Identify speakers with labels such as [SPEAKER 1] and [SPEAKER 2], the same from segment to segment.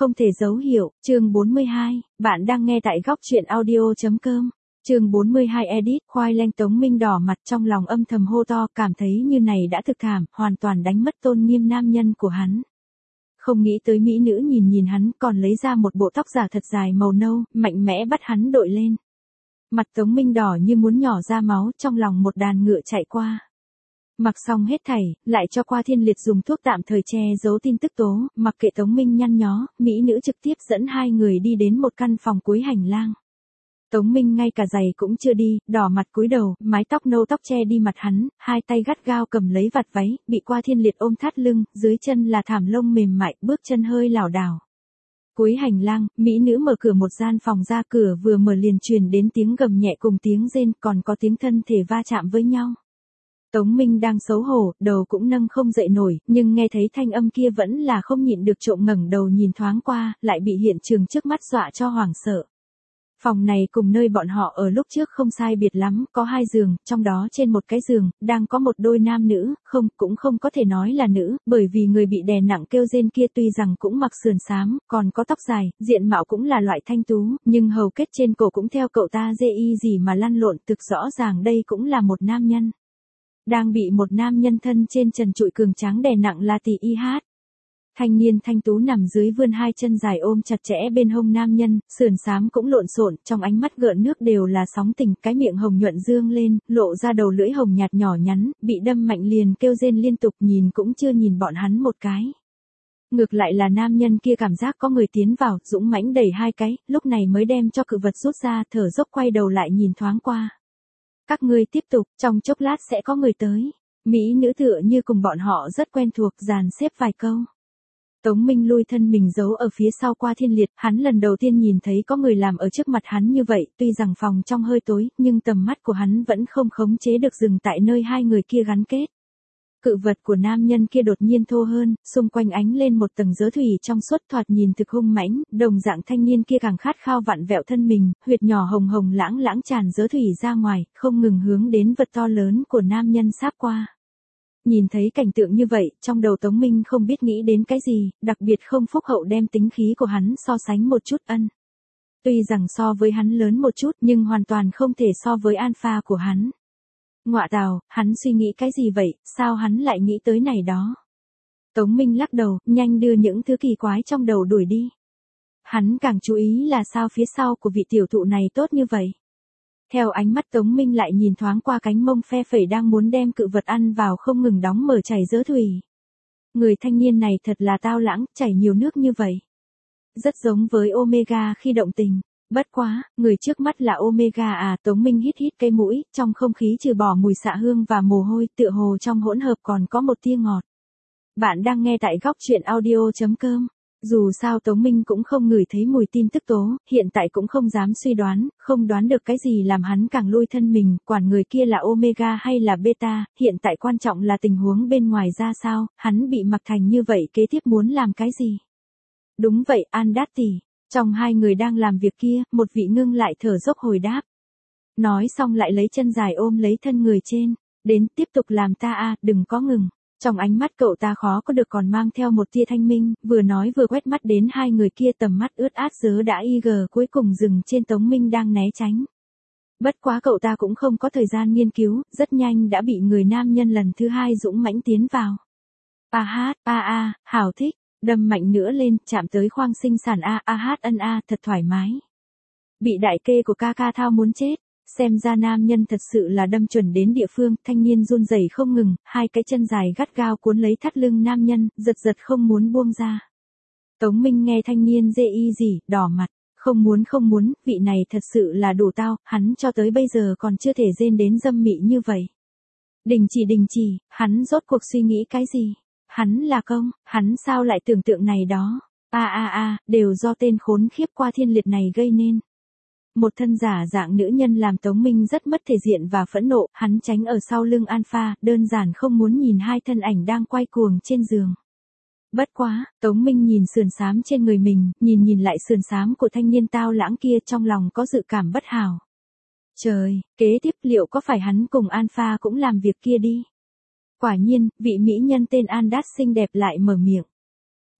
[SPEAKER 1] Không thể dấu hiệu, chương 42, bạn đang nghe tại góc truyện audio.com. Chương 42 edit, khoai lang. Tống Minh đỏ mặt trong lòng âm thầm hô to, cảm thấy như này đã thực thảm, hoàn toàn đánh mất tôn nghiêm nam nhân của hắn. Không nghĩ tới mỹ nữ nhìn nhìn hắn còn lấy ra một bộ tóc giả thật dài màu nâu, mạnh mẽ bắt hắn đội lên. Mặt Tống Minh đỏ như muốn nhỏ ra máu, trong lòng một đàn ngựa chạy qua. Mặc xong hết thảy, lại cho qua Thiên Liệt dùng thuốc tạm thời che giấu tin tức tố, mặc kệ Tống Minh nhăn nhó, mỹ nữ trực tiếp dẫn hai người đi đến một căn phòng cuối hành lang. Tống Minh ngay cả giày cũng chưa đi, đỏ mặt cúi đầu, mái tóc nâu tóc che đi mặt hắn, hai tay gắt gao cầm lấy vạt váy, bị qua Thiên Liệt ôm thắt lưng, dưới chân là thảm lông mềm mại, bước chân hơi lảo đảo. Cuối hành lang, mỹ nữ mở cửa một gian phòng ra, cửa vừa mở liền truyền đến tiếng gầm nhẹ cùng tiếng rên, còn có tiếng thân thể va chạm với nhau. Tống Minh đang xấu hổ, đầu cũng nâng không dậy nổi, nhưng nghe thấy thanh âm kia vẫn là không nhịn được trộm ngẩng đầu nhìn thoáng qua, lại bị hiện trường trước mắt dọa cho hoảng sợ. Phòng này cùng nơi bọn họ ở lúc trước không sai biệt lắm, có hai giường, trong đó trên một cái giường, đang có một đôi nam nữ, cũng không có thể nói là nữ, bởi vì người bị đè nặng kêu rên kia tuy rằng cũng mặc sườn xám, còn có tóc dài, diện mạo cũng là loại thanh tú, nhưng hầu kết trên cổ cũng theo cậu ta dê y gì mà lăn lộn, thực rõ ràng đây cũng là một nam nhân. Đang bị một nam nhân thân trên trần trụi cường tráng đè nặng là tỷ y hát. Thanh niên thanh tú nằm dưới vươn hai chân dài ôm chặt chẽ bên hông nam nhân, sườn xám cũng lộn xộn, trong ánh mắt gợn nước đều là sóng tình, cái miệng hồng nhuận dương lên, lộ ra đầu lưỡi hồng nhạt nhỏ nhắn, bị đâm mạnh liền kêu rên liên tục, nhìn cũng chưa nhìn bọn hắn một cái. Ngược lại là nam nhân kia cảm giác có người tiến vào, dũng mãnh đẩy hai cái, lúc này mới đem cho cự vật rút ra, thở dốc quay đầu lại nhìn thoáng qua. Các ngươi tiếp tục, trong chốc lát sẽ có người tới. Mỹ nữ tựa như cùng bọn họ rất quen thuộc, dàn xếp vài câu. Tống Minh lui thân mình giấu ở phía sau qua Thiên Liệt, hắn lần đầu tiên nhìn thấy có người làm ở trước mặt hắn như vậy, tuy rằng phòng trong hơi tối, nhưng tầm mắt của hắn vẫn không khống chế được dừng tại nơi hai người kia gắn kết. Cự vật của nam nhân kia đột nhiên thô hơn, xung quanh ánh lên một tầng dớ thủy trong suốt, thoạt nhìn thực hung mãnh, đồng dạng thanh niên kia càng khát khao vặn vẹo thân mình, huyệt nhỏ hồng hồng lãng lãng tràn dớ thủy ra ngoài, không ngừng hướng đến vật to lớn của nam nhân sáp qua. Nhìn thấy cảnh tượng như vậy, trong đầu Tống Minh không biết nghĩ đến cái gì, đặc biệt không phúc hậu đem tính khí của hắn so sánh một chút ân. Tuy rằng so với hắn lớn một chút nhưng hoàn toàn không thể so với alpha của hắn. Ngọa tào, hắn suy nghĩ cái gì vậy, sao hắn lại nghĩ tới này đó. Tống Minh lắc đầu, nhanh đưa những thứ kỳ quái trong đầu đuổi đi. Hắn càng chú ý là sao phía sau của vị tiểu thụ này tốt như vậy. Theo ánh mắt Tống Minh lại nhìn thoáng qua cánh mông phe phẩy đang muốn đem cự vật ăn vào không ngừng đóng mở chảy dớ thủy. Người thanh niên này thật là tao lãng, chảy nhiều nước như vậy. Rất giống với Omega khi động tình. Bất quá, người trước mắt là Omega à. Tống Minh hít hít cái mũi, trong không khí trừ bỏ mùi xạ hương và mồ hôi, tựa hồ trong hỗn hợp còn có một tia ngọt. Bạn đang nghe tại góc truyện audio.com. Dù sao Tống Minh cũng không ngửi thấy mùi tin tức tố, hiện tại cũng không dám suy đoán, không đoán được cái gì làm hắn càng lui thân mình, quản người kia là Omega hay là Beta, hiện tại quan trọng là tình huống bên ngoài ra sao, hắn bị mặc thành như vậy kế tiếp muốn làm cái gì. Đúng vậy, Andat tỷ. Trong hai người đang làm việc kia, một vị ngưng lại thở dốc hồi đáp. Nói xong lại lấy chân dài ôm lấy thân người trên, đến tiếp tục làm ta a, đừng có ngừng. Trong ánh mắt cậu ta khó có được còn mang theo một tia thanh minh, vừa nói vừa quét mắt đến hai người kia, tầm mắt ướt át dớ đã cuối cùng dừng trên Tống Minh đang né tránh. Bất quá cậu ta cũng không có thời gian nghiên cứu, rất nhanh đã bị người nam nhân lần thứ hai dũng mãnh tiến vào. A hát, hảo thích, đâm mạnh nữa lên, chạm tới khoang sinh sản a hát ân a, thật thoải mái. Bị đại kê của ca ca thao muốn chết. Xem ra nam nhân thật sự là đâm chuẩn đến địa phương, thanh niên run rẩy không ngừng, hai cái chân dài gắt gao cuốn lấy thắt lưng nam nhân, giật giật không muốn buông ra. Tống Minh nghe thanh niên dê y gì, đỏ mặt, không muốn, vị này thật sự là đủ tao, hắn cho tới bây giờ còn chưa thể rên đến dâm mị như vậy. Đình chỉ, hắn rốt cuộc suy nghĩ cái gì? Hắn là công, hắn sao lại tưởng tượng này đó? Đều do tên khốn khiếp qua Thiên Liệt này gây nên. Một thân giả dạng nữ nhân làm Tống Minh rất mất thể diện và phẫn nộ, hắn tránh ở sau lưng Alpha, đơn giản không muốn nhìn hai thân ảnh đang quay cuồng trên giường. Bất quá, Tống Minh nhìn sườn xám trên người mình, nhìn lại sườn xám của thanh niên tao lãng kia, trong lòng có dự cảm bất hảo. Trời, kế tiếp liệu có phải hắn cùng Alpha cũng làm việc kia đi? Quả nhiên, vị mỹ nhân tên Andat xinh đẹp lại mở miệng.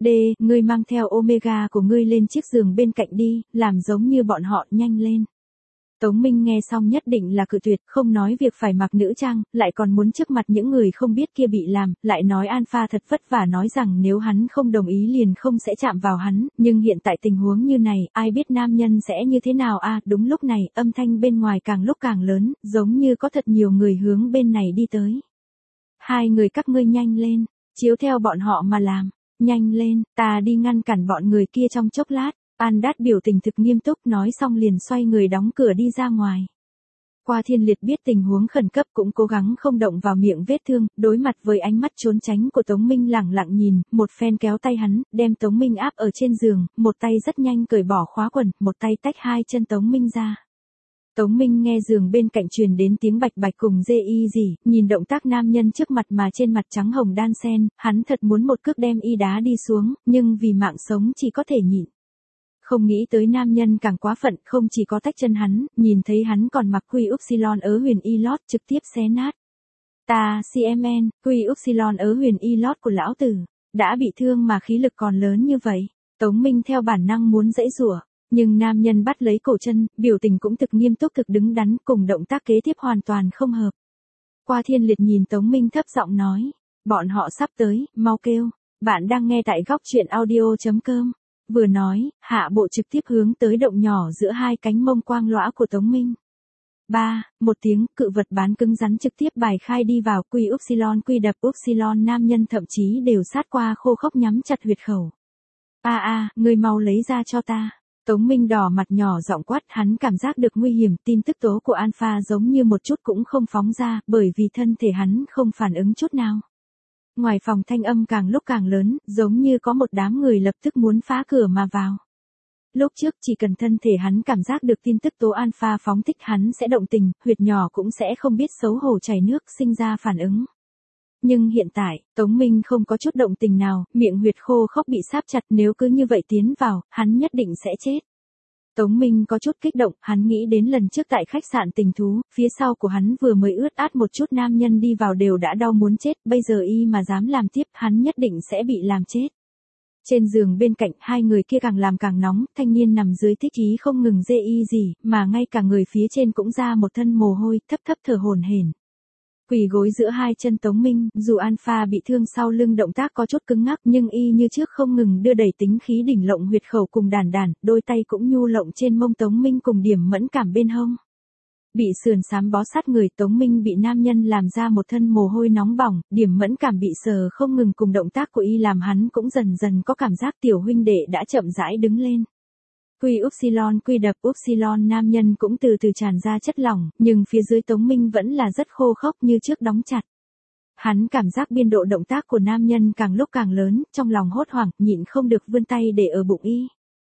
[SPEAKER 1] D. Ngươi mang theo Omega của ngươi lên chiếc giường bên cạnh đi, làm giống như bọn họ, nhanh lên. Tống Minh nghe xong nhất định là cự tuyệt, không nói việc phải mặc nữ trang, lại còn muốn trước mặt những người không biết kia bị làm, lại nói Alpha thật vất vả nói rằng nếu hắn không đồng ý liền không sẽ chạm vào hắn, nhưng hiện tại tình huống như này, ai biết nam nhân sẽ như thế nào đúng lúc này, âm thanh bên ngoài càng lúc càng lớn, giống như có thật nhiều người hướng bên này đi tới. Hai người các ngươi nhanh lên, chiếu theo bọn họ mà làm, nhanh lên, ta đi ngăn cản bọn người kia trong chốc lát. Andat biểu tình thực nghiêm túc nói xong liền xoay người đóng cửa đi ra ngoài. Qua Thiên Liệt biết tình huống khẩn cấp cũng cố gắng không động vào miệng vết thương, đối mặt với ánh mắt trốn tránh của Tống Minh lẳng lặng nhìn, một phen kéo tay hắn, đem Tống Minh áp ở trên giường, một tay rất nhanh cởi bỏ khóa quần, một tay tách hai chân Tống Minh ra. Tống Minh nghe giường bên cạnh truyền đến tiếng bạch bạch cùng dê y gì, nhìn động tác nam nhân trước mặt mà trên mặt trắng hồng đan sen, hắn thật muốn một cước đem y đá đi xuống, nhưng vì mạng sống chỉ có thể nhịn. Không nghĩ tới nam nhân càng quá phận, không chỉ có tách chân hắn, nhìn thấy hắn còn mặc quy upsilon ớ huyền y lót trực tiếp xé nát. Ta, CMN, quy upsilon ớ huyền y lót của lão tử, đã bị thương mà khí lực còn lớn như vậy. Tống Minh theo bản năng muốn giãy giụa, nhưng nam nhân bắt lấy cổ chân, biểu tình cũng thực nghiêm túc thực đứng đắn, cùng động tác kế tiếp hoàn toàn không hợp. Qua Thiên Liệt nhìn Tống Minh thấp giọng nói, bọn họ sắp tới, mau kêu. Bạn đang nghe tại góc truyện audio.com. Vừa nói, hạ bộ trực tiếp hướng tới động nhỏ giữa hai cánh mông quang lõa của Tống Minh. Một tiếng, cự vật bán cứng rắn trực tiếp bài khai đi vào quy upsilon quy đập upsilon nam nhân thậm chí đều sát qua khô khốc nhắm chặt huyệt khẩu. Ngươi mau lấy ra cho ta. Tống Minh đỏ mặt nhỏ giọng quát, hắn cảm giác được nguy hiểm, tin tức tố của Alpha giống như một chút cũng không phóng ra, bởi vì thân thể hắn không phản ứng chút nào. Ngoài phòng thanh âm càng lúc càng lớn, giống như có một đám người lập tức muốn phá cửa mà vào. Lúc trước chỉ cần thân thể hắn cảm giác được tin tức tố Alpha phóng thích hắn sẽ động tình, huyệt nhỏ cũng sẽ không biết xấu hổ chảy nước sinh ra phản ứng. Nhưng hiện tại, Tống Minh không có chút động tình nào, miệng huyệt khô khốc bị sáp chặt, nếu cứ như vậy tiến vào, hắn nhất định sẽ chết. Tống Minh có chút kích động, hắn nghĩ đến lần trước tại khách sạn Tình Thú, phía sau của hắn vừa mới ướt át một chút nam nhân đi vào đều đã đau muốn chết, bây giờ y mà dám làm tiếp, hắn nhất định sẽ bị làm chết. Trên giường bên cạnh, hai người kia càng làm càng nóng, thanh niên nằm dưới thích ý không ngừng dê y gì, mà ngay cả người phía trên cũng ra một thân mồ hôi, thấp thấp thở hổn hển. Quỳ gối giữa hai chân Tống Minh, dù Alpha bị thương sau lưng động tác có chút cứng ngắc nhưng y như trước không ngừng đưa đẩy tính khí đỉnh lộng huyệt khẩu cùng đàn, đôi tay cũng nhu lộng trên mông Tống Minh cùng điểm mẫn cảm bên hông. Bị sườn xám bó sát người, Tống Minh bị nam nhân làm ra một thân mồ hôi nóng bỏng, điểm mẫn cảm bị sờ không ngừng cùng động tác của y làm hắn cũng dần dần có cảm giác tiểu huynh đệ đã chậm rãi đứng lên. Quy upsilon quy đập upsilon nam nhân cũng từ từ tràn ra chất lỏng, nhưng phía dưới Tống Minh vẫn là rất khô khốc như trước đóng chặt. Hắn cảm giác biên độ động tác của nam nhân càng lúc càng lớn, trong lòng hốt hoảng, nhịn không được vươn tay để ở bụng y.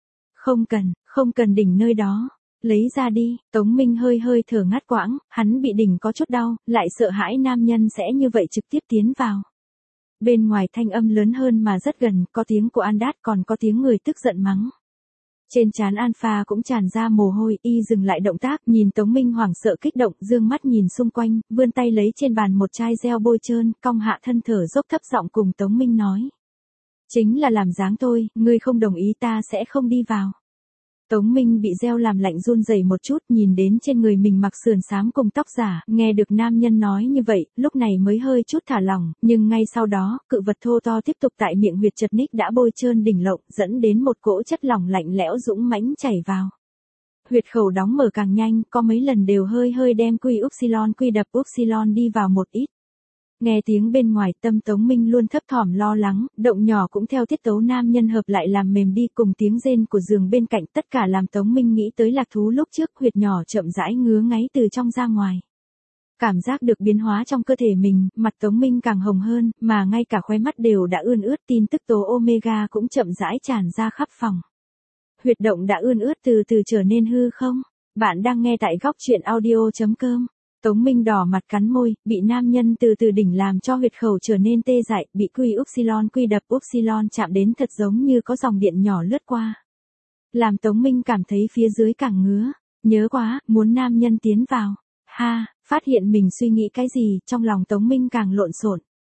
[SPEAKER 1] Không cần đỉnh nơi đó. Lấy ra đi, Tống Minh hơi hơi thở ngắt quãng, hắn bị đỉnh có chút đau, lại sợ hãi nam nhân sẽ như vậy trực tiếp tiến vào. Bên ngoài thanh âm lớn hơn mà rất gần, có tiếng của Andat còn có tiếng người tức giận mắng. Trên trán Alpha cũng tràn ra mồ hôi, y dừng lại động tác, nhìn Tống Minh hoảng sợ kích động, dương mắt nhìn xung quanh, vươn tay lấy trên bàn một chai gel bôi trơn, cong hạ thân thở dốc thấp giọng cùng Tống Minh nói. Chính là làm dáng tôi, ngươi không đồng ý ta sẽ không đi vào. Tống Minh bị gel làm lạnh run rẩy một chút, nhìn đến trên người mình mặc sườn xám cùng tóc giả, nghe được nam nhân nói như vậy, lúc này mới hơi chút thả lỏng, nhưng ngay sau đó, cự vật thô to tiếp tục tại miệng huyệt chật ních đã bôi trơn đỉnh lộng, dẫn đến một cỗ chất lỏng lạnh lẽo dũng mãnh chảy vào. Huyệt khẩu đóng mở càng nhanh, có mấy lần đều hơi hơi đem quy upsilon quy đập upsilon đi vào một ít. Nghe tiếng bên ngoài, tâm Tống Minh luôn thấp thỏm lo lắng, động nhỏ cũng theo tiết tấu nam nhân hợp lại làm mềm đi cùng tiếng rên của giường bên cạnh, tất cả làm Tống Minh nghĩ tới lạc thú lúc trước, huyệt nhỏ chậm rãi ngứa ngáy từ trong ra ngoài. Cảm giác được biến hóa trong cơ thể mình, mặt Tống Minh càng hồng hơn, mà ngay cả khóe mắt đều đã ươn ướt, tin tức tố Omega cũng chậm rãi tràn ra khắp phòng. Huyệt động đã ươn ướt từ từ trở nên hư không? Bạn đang nghe tại góc truyện audio.com. Tống Minh đỏ mặt cắn môi, bị nam nhân từ từ đỉnh làm cho huyệt khẩu trở nên tê dại, bị quy upsilon quy đập upsilon chạm đến thật giống như có dòng điện nhỏ lướt qua. Làm Tống Minh cảm thấy phía dưới càng ngứa, nhớ quá, muốn nam nhân tiến vào. Phát hiện mình suy nghĩ cái gì, trong lòng Tống Minh càng lộn xộn.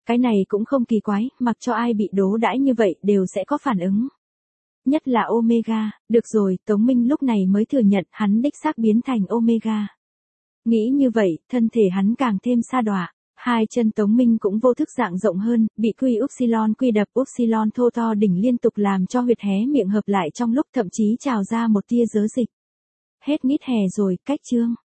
[SPEAKER 1] Cái này cũng không kỳ quái, mặc cho ai bị đố đãi như vậy đều sẽ có phản ứng. Nhất là Omega, được rồi, Tống Minh lúc này mới thừa nhận hắn đích xác biến thành Omega. Nghĩ như vậy, thân thể hắn càng thêm sa đọa. Hai chân Tống Minh cũng vô thức dạng rộng hơn, bị quy upsilon quy đập upsilon thô to đỉnh liên tục làm cho huyệt hé miệng hợp lại trong lúc thậm chí trào ra một tia dớ dịch. Hết nít hè rồi, cách chương.